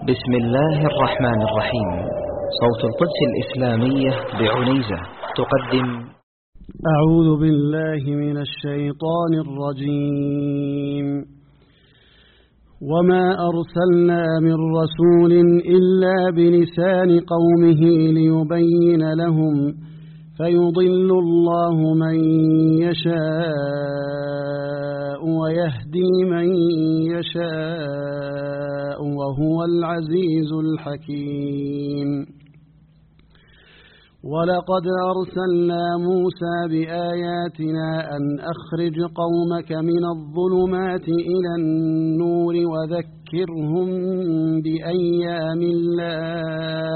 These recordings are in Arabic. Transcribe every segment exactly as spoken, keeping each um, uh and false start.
بسم الله الرحمن الرحيم. صوت القدس الإسلامية بعنيزة تقدم. أعوذ بالله من الشيطان الرجيم. وما أرسلنا من رسول إلا بلسان قومه ليبين لهم فيضل الله من يشاء ويهدي من يشاء وهو العزيز الحكيم. ولقد أرسلنا موسى بآياتنا أن أخرج قومك من الظلمات إلى النور وذكرهم بأيام الله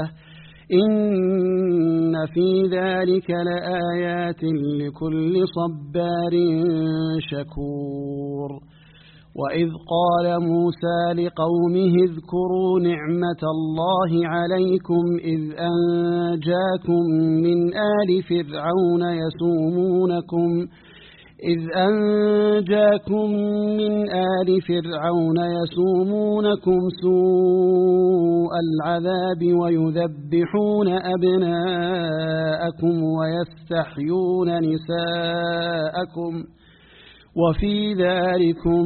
إن في ذلك لآيات لكل صبار شكور. وإذ قال موسى لقومه اذكروا نعمة الله عليكم إذ أنجاكم من آل فرعون يسومونكم إذ أنجاكم من آل فرعون يسومونكم سوء العذاب ويذبحون أبناءكم ويستحيون نساءكم وفي ذلكم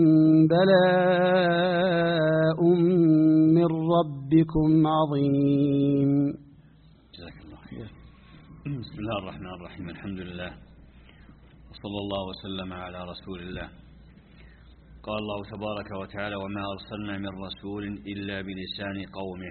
بلاء من ربكم عظيم. جزاك الله خير. بسم الله الرحمن الرحيم. الحمد لله وصلى الله وسلم على رسول الله. قال الله تبارك وتعالى: وما أرسلنا من رسول إلا بلسان قومه.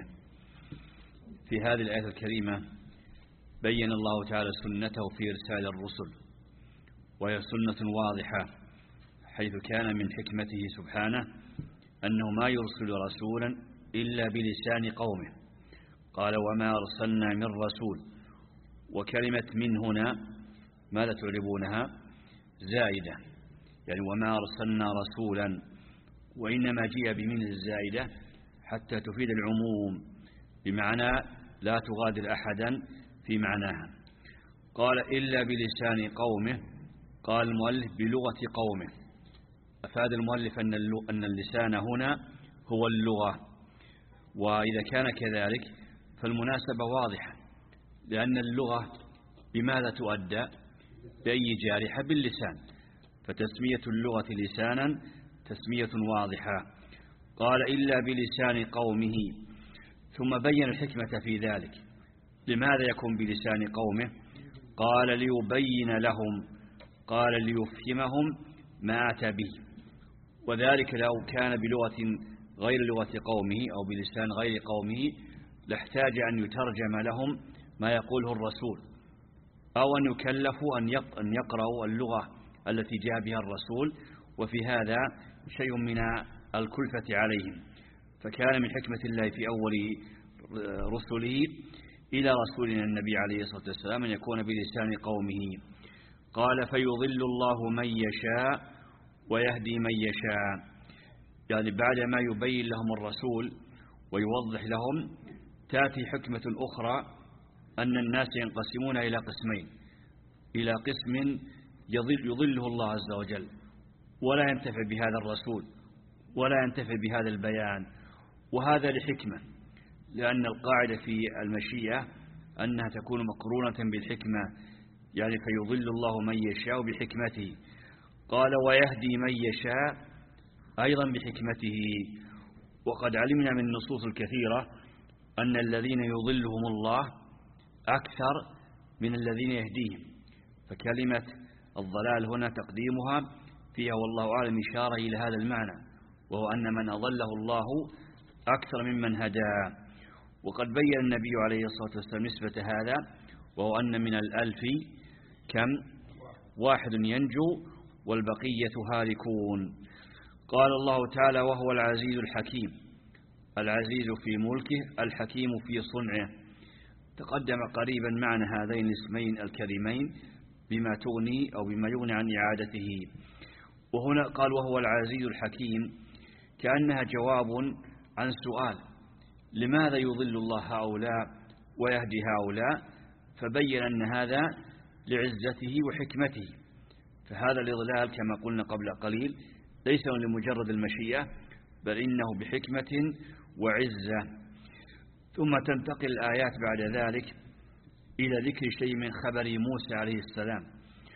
في هذه الآية الكريمة بين الله تعالى سنته في إرسال الرسل، وهي سنة واضحة، حيث كان من حكمته سبحانه أنه ما يرسل رسولا إلا بلسان قومه. قال: وما أرسلنا من رسول، وكلمة من هنا ماذا تعربونها؟ زائدة، يعني وما أرسلنا رسولا، وإنما جاء بمن الزائدة حتى تفيد العموم، بمعنى لا تغادر أحدا في معناها. قال: إلا بلسان قومه. قال المؤلف: بلغة قومه. أفاد المؤلف أن اللسان هنا هو اللغة، وإذا كان كذلك فالمناسبة واضحة، لأن اللغة بماذا تؤدى؟ بأي جارحة؟ باللسان، فتسمية اللغة لسانا تسمية واضحة. قال: إلا بلسان قومه، ثم بين الحكمة في ذلك. لماذا يكون بلسان قومه؟ قال: ليبين لهم، قال ليفهمهم ما أتى به، وذلك لو كان بلغة غير لغة قومه أو بلسان غير قومه لاحتاج أن يترجم لهم ما يقوله الرسول، أو أن يكلفوا أن يقرأوا اللغة التي جاء بها الرسول، وفي هذا شيء من الكلفة عليهم. فكان من حكمة الله في أول رسله إلى رسولنا النبي عليه الصلاة والسلام أن يكون بلسان قومه. قال: فيضل الله من يشاء ويهدي من يشاء، يعني بعدما يبين لهم الرسول ويوضح لهم تأتي حكمة أخرى، أن الناس ينقسمون إلى قسمين: إلى قسم يضل يضله الله عز وجل ولا ينتفع بهذا الرسول ولا ينتفع بهذا البيان، وهذا لحكمة، لأن القاعدة في المشيئة أنها تكون مقرونة بالحكمة، يعني فيضل الله من يشاء بحكمته. قال: ويهدي من يشاء أيضا بحكمته. وقد علمنا من النصوص الكثيرة أن الذين يضلهم الله أكثر من الذين يهديهم، فكلمة الضلال هنا تقديمها فيها والله أعلم إشارة إلى هذا المعنى، وهو أن من أضله الله أكثر ممن هداه. وقد بين النبي عليه الصلاة والسلام نسبة هذا، وهو أن من الألف كم؟ واحد ينجو والبقية هالكون. قال الله تعالى: وهو العزيز الحكيم. العزيز في ملكه، الحكيم في صنعه. تقدم قريبا معنى هذين الاسمين الكريمين بما تغني أو بما يغني عن إعادته. وهنا قال: وهو العزيز الحكيم، كأنها جواب عن سؤال: لماذا يضل الله هؤلاء ويهدي هؤلاء؟ فبين أن هذا لعزته وحكمته. فهذا الإضلال كما قلنا قبل قليل ليس لمجرد المشيئة، بل إنه بحكمة وعزة. ثم تنتقل الآيات بعد ذلك إلى ذكر شيء من خبر موسى عليه السلام.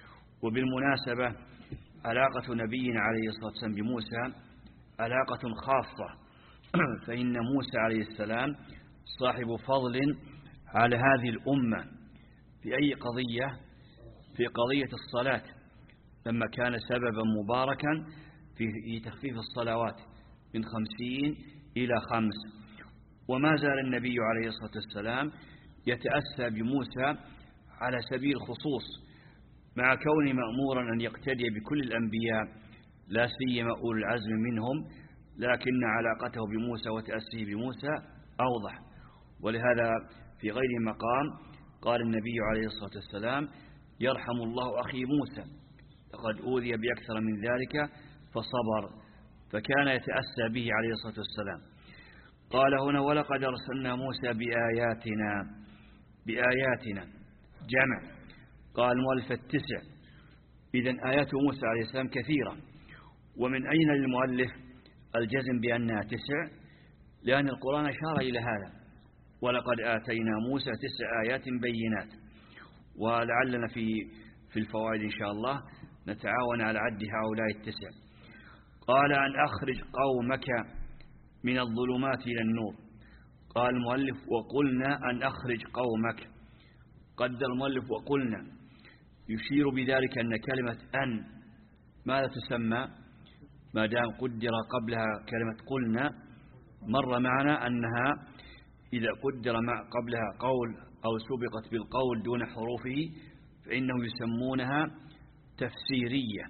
وبالمناسبة علاقة نبينا عليه الصلاة والسلام بموسى علاقة خاصة، فإن موسى عليه السلام صاحب فضل على هذه الأمة في أي قضية؟ في قضية الصلاة، لما كان سببا مباركا في تخفيف الصلوات من خمسين إلى خمس. وما زال النبي عليه الصلاة والسلام يتأسى بموسى على سبيل الخصوص، مع كونه مأمورا أن يقتدي بكل الأنبياء لا سيما أولي العزم منهم، لكن علاقته بموسى وتأسيه بموسى أوضح. ولهذا في غير مقام قال النبي عليه الصلاة والسلام: يرحم الله أخي موسى، لقد أوذي بأكثر من ذلك فصبر، فكان يتأسى به عليه الصلاة والسلام. قال هنا: ولقد أرسلنا موسى بآياتنا. بآياتنا جمع، قال المؤلف التسع. إذن آيات موسى عليه السلام كثيرة. ومن أين للمؤلف الجزم بأنها تسع؟ لأن القرآن أشار إلى هذا: ولقد آتينا موسى تسع آيات بينات. ولعلنا في في الفوائد إن شاء الله نتعاون على عد هؤلاء التسع. قال: أن أخرج قومك من الظلمات إلى النور. قال المؤلف: وقلنا أن أخرج قومك. قدر المؤلف وقلنا، يشير بذلك أن كلمة أن ماذا تسمى؟ ما دام قدر قبلها كلمة قلنا، مر معنا أنها إذا قدر مع قبلها قول أو سبقت بالقول دون حروفه فإنه يسمونها تفسيرية.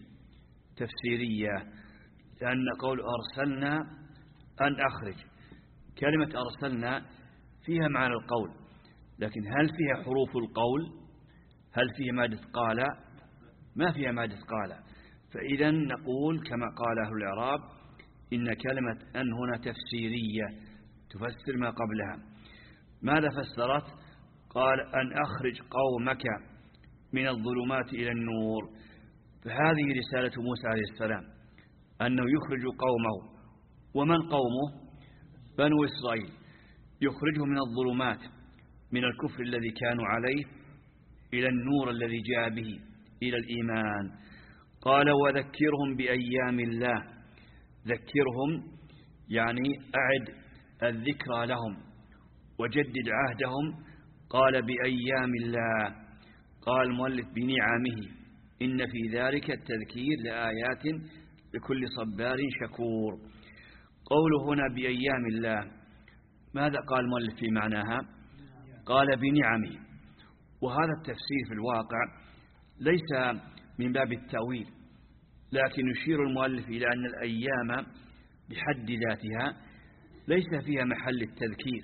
تفسيرية لأن قول أرسلنا أن أخرج، كلمة أرسلنا فيها معنى القول، لكن هل فيها حروف القول؟ هل فيها مادة قال؟ ما فيها مادة قال. فإذا نقول كما قال أهل الإعراب: إن كلمة أن هنا تفسيرية تفسر ما قبلها. ماذا فسرت؟ قال: أن أخرج قومك من الظلمات إلى النور. فهذه رسالة موسى عليه السلام، أنه يخرج قومه. ومن قومه؟ بنو إسرائيل، يخرجهم من الظلمات، من الكفر الذي كانوا عليه، إلى النور الذي جاء به، إلى الإيمان. قال: وذكرهم بأيام الله. ذكرهم يعني أعد الذكرى لهم وجدد عهدهم. قال: بأيام الله. قال المؤلف: بنعمه. إن في ذلك التذكير لآيات لكل صبار شكور. قوله هنا بأيام الله، ماذا قال المؤلف في معناها؟ قال: بنعمه. وهذا التفسير في الواقع ليس من باب التأويل، لكن يشير المؤلف إلى أن الأيام بحد ذاتها ليس فيها محل التذكير.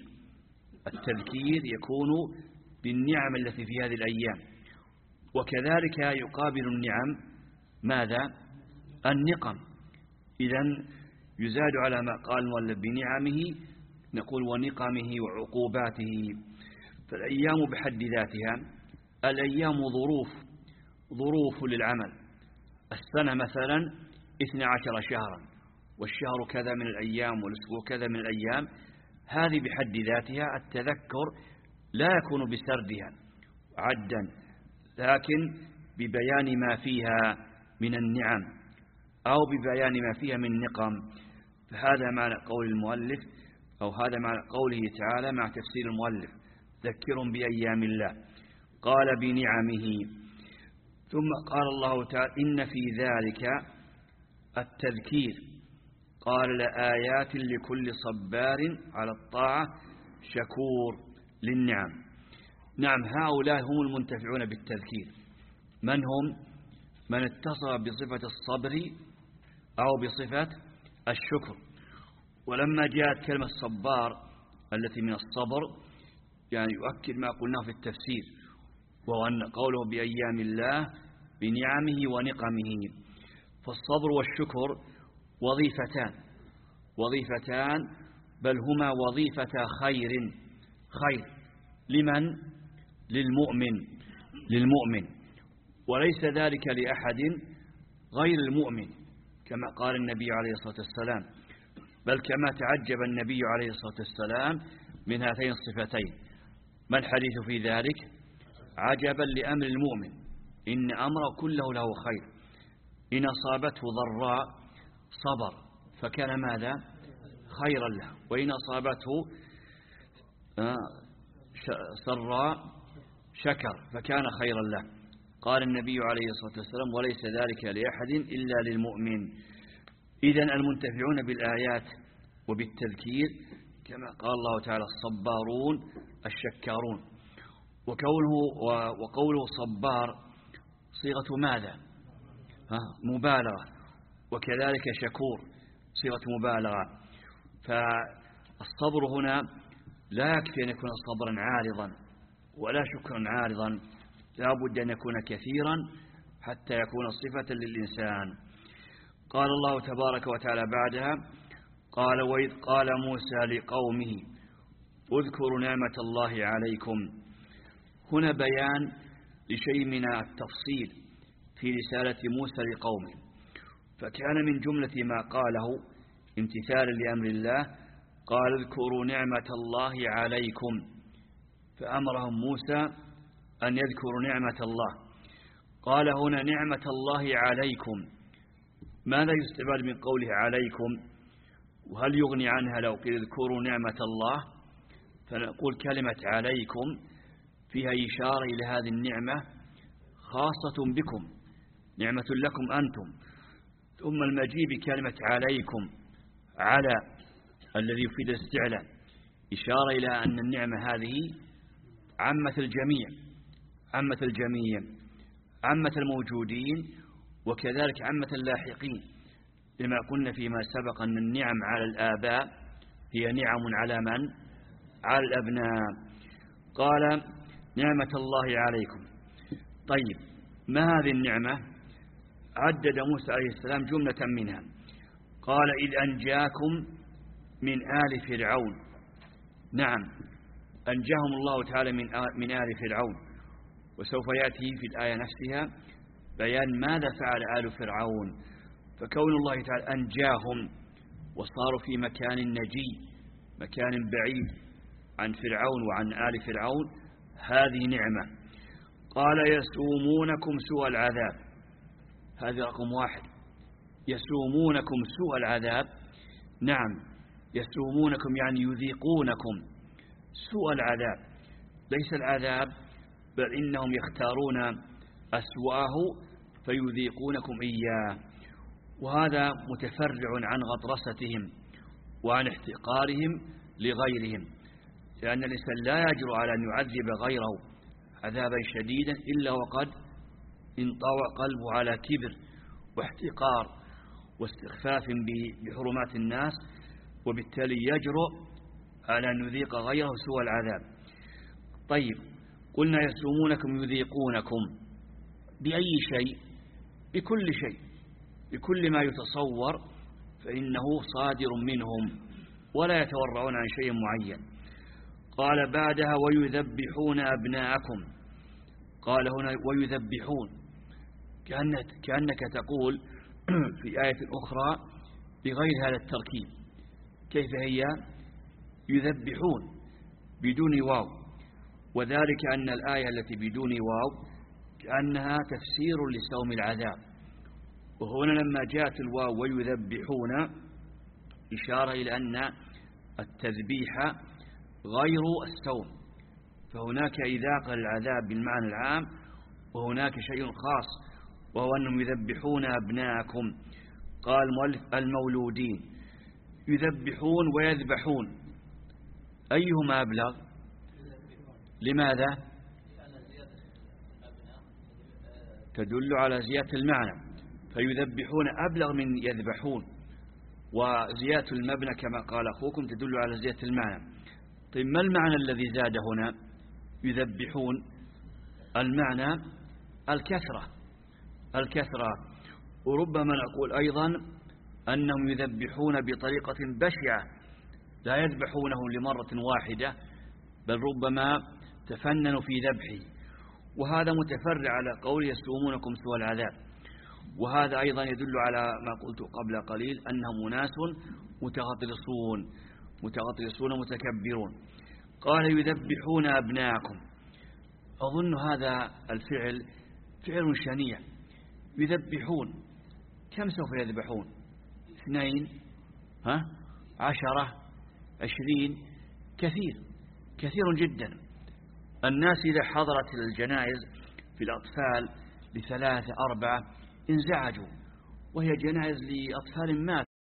التذكير يكون بالنعم التي في هذه الأيام، وكذلك يقابل النعم ماذا؟ النقم. إذن يزاد على ما قال المؤلف بنعمه، نقول ونقمه وعقوباته. فالأيام بحد ذاتها، الأيام ظروف ظروف للعمل. السنة مثلا اثنا عشر شهرا، والشهر كذا من الأيام، والأسبوع كذا من الأيام. هذه بحد ذاتها التذكر لا يكون بسردها عدا، لكن ببيان ما فيها من النعم أو ببيان ما فيها من نقم. فهذا معنى قول المؤلف، أو هذا معنى قوله تعالى مع تفسير المؤلف: ذكرهم بأيام الله. قال: بنعمه. ثم قال الله تعالى: إن في ذلك التذكير. قال: لآيات لكل صبار على الطاعة شكور للنعم. نعم، هؤلاء هم المنتفعون بالتذكير. من هم؟ من اتصف بصفة الصبر أو بصفة الشكر. ولما جاءت كلمة صبار التي من الصبر، يعني يؤكد ما قلناه في التفسير، وهو أن قوله بأيام الله بنعمه ونقمه. فالصبر والشكر وظيفتان وظيفتان بل هما وظيفة خير خير لمن؟ للمؤمن للمؤمن وليس ذلك لأحد غير المؤمن، كما قال النبي عليه الصلاة والسلام: بل كما تعجب النبي عليه الصلاة والسلام من هاتين الصفتين. ما الحديث في ذلك؟ عجبا لأمر المؤمن إن أمره كله له خير، إن أصابته ضراء صبر فكان ماذا؟ خيرا له، وإن أصابته سراء شكر فكان خيرا له. قال النبي عليه الصلاة والسلام: وليس ذلك لأحد إلا للمؤمن. إذن المنتفعون بالآيات وبالتذكير كما قال الله تعالى: الصبارون الشكارون. وقوله, وقوله صبار صيغة ماذا؟ ها مبالغة، وكذلك شكور صيغة مبالغة. فالصبر هنا لا يكفي أن يكون صبرا عارضا ولا شكرا عارضا، لا بد أن يكون كثيرا حتى يكون صفة للإنسان. قال الله تبارك وتعالى بعدها: قال: وإذ قال موسى لقومه اذكروا نعمة الله عليكم. هنا بيان لشيء من التفصيل في رسالة موسى لقومه، فكان من جملة ما قاله امتثالا لأمر الله قال: اذكروا نعمة الله عليكم، فأمرهم موسى أن يذكروا نعمة الله. قال هنا نعمة الله عليكم، ماذا يستفاد من قوله عليكم؟ وهل يغني عنها لو قيل اذكروا نعمة الله؟ فنقول كلمة عليكم فيها إشارة إلى هذه النعمة خاصة بكم، نعمة لكم أنتم. ثم المجيء بكلمة عليكم على الذي يفيد الاستعلاء إشارة إلى أن النعمة هذه عامة الجميع، عامة الجميع، عامة الموجودين وكذلك عامة اللاحقين، لما قلنا فيما سبق أن النعم على الآباء هي نعم على من؟ على الأبناء. قال نعمة الله عليكم. طيب، ما هذه النعمة؟ عدد موسى عليه السلام جملة منها. قال: إذ أنجاكم من آل فرعون. نعم، أنجاهم الله تعالى من من آل فرعون، وسوف يأتي في الآية نفسها بيان ماذا فعل آل فرعون. فكون الله تعالى أنجاهم وصاروا في مكان نجي، مكان بعيد عن فرعون وعن آل فرعون، هذه نعمة. قال: يسومونكم سوء العذاب. هذا رقم واحد، يسومونكم سوء العذاب. نعم، يسومونكم يعني يذيقونكم سوء العذاب، ليس العذاب، بل إنهم يختارون أسوأه فيذيقونكم إياه. وهذا متفرع عن غطرستهم وعن احتقارهم لغيرهم، لأن الإنسان لا يجرؤ على أن يعذب غيره عذابا شديدا إلا وقد انطوى قلبه على كبر واحتقار واستخفاف بحرمات الناس، وبالتالي يجرؤ على أن يذيق غيره سوء العذاب. طيب، قلنا يسومونكم يذيقونكم بأي شيء؟ بكل شيء، بكل ما يتصور فإنه صادر منهم ولا يتورعون عن شيء معين. قال بعدها: ويذبحون أبناءكم. قال هنا ويذبحون كأنك, كأنك تقول في آية أخرى بغير هذا التركيب. كيف هي؟ يذبحون بدون واو، وذلك أن الآية التي بدون واو كأنها تفسير لسوم العذاب، وهنا لما جاءت الواو ويذبحون إشارة إلى أن التذبيح غير السوم، فهناك إذاقة العذاب بالمعنى العام، وهناك شيء خاص وهو أنهم يذبحون أبناءكم. قال المؤلف: المولودين. يذبحون ويذبحون، أيهما أبلغ؟ لماذا؟ تدل على زيادة المعنى، فيذبحون أبلغ من يذبحون، وزيادة المبنى كما قال أخوكم تدل على زيادة المعنى. طيب، ما المعنى الذي زاد هنا؟ يذبحون المعنى الكثرة، الكثرة. وربما نقول أيضا أنهم يذبحون بطريقة بشعة، لا يذبحونه لمرة واحدة، بل ربما تفننوا في ذبحه، وهذا متفرع على قول يسومونكم سوء العذاب. وهذا أيضا يدل على ما قلت قبل قليل، أنهم أناس متغطرسون متغطرسون متكبرون. قال يذبحون أبناءكم. أظن هذا الفعل فعل شنيع. يذبحون، كم سوف يذبحون؟ اثنين، ها؟ عشرة، عشرين، كثير كثير جدا. الناس إذا حضرت الجنائز في الأطفال لثلاثة أربعة انزعجوا، وهي جنائز لأطفال مات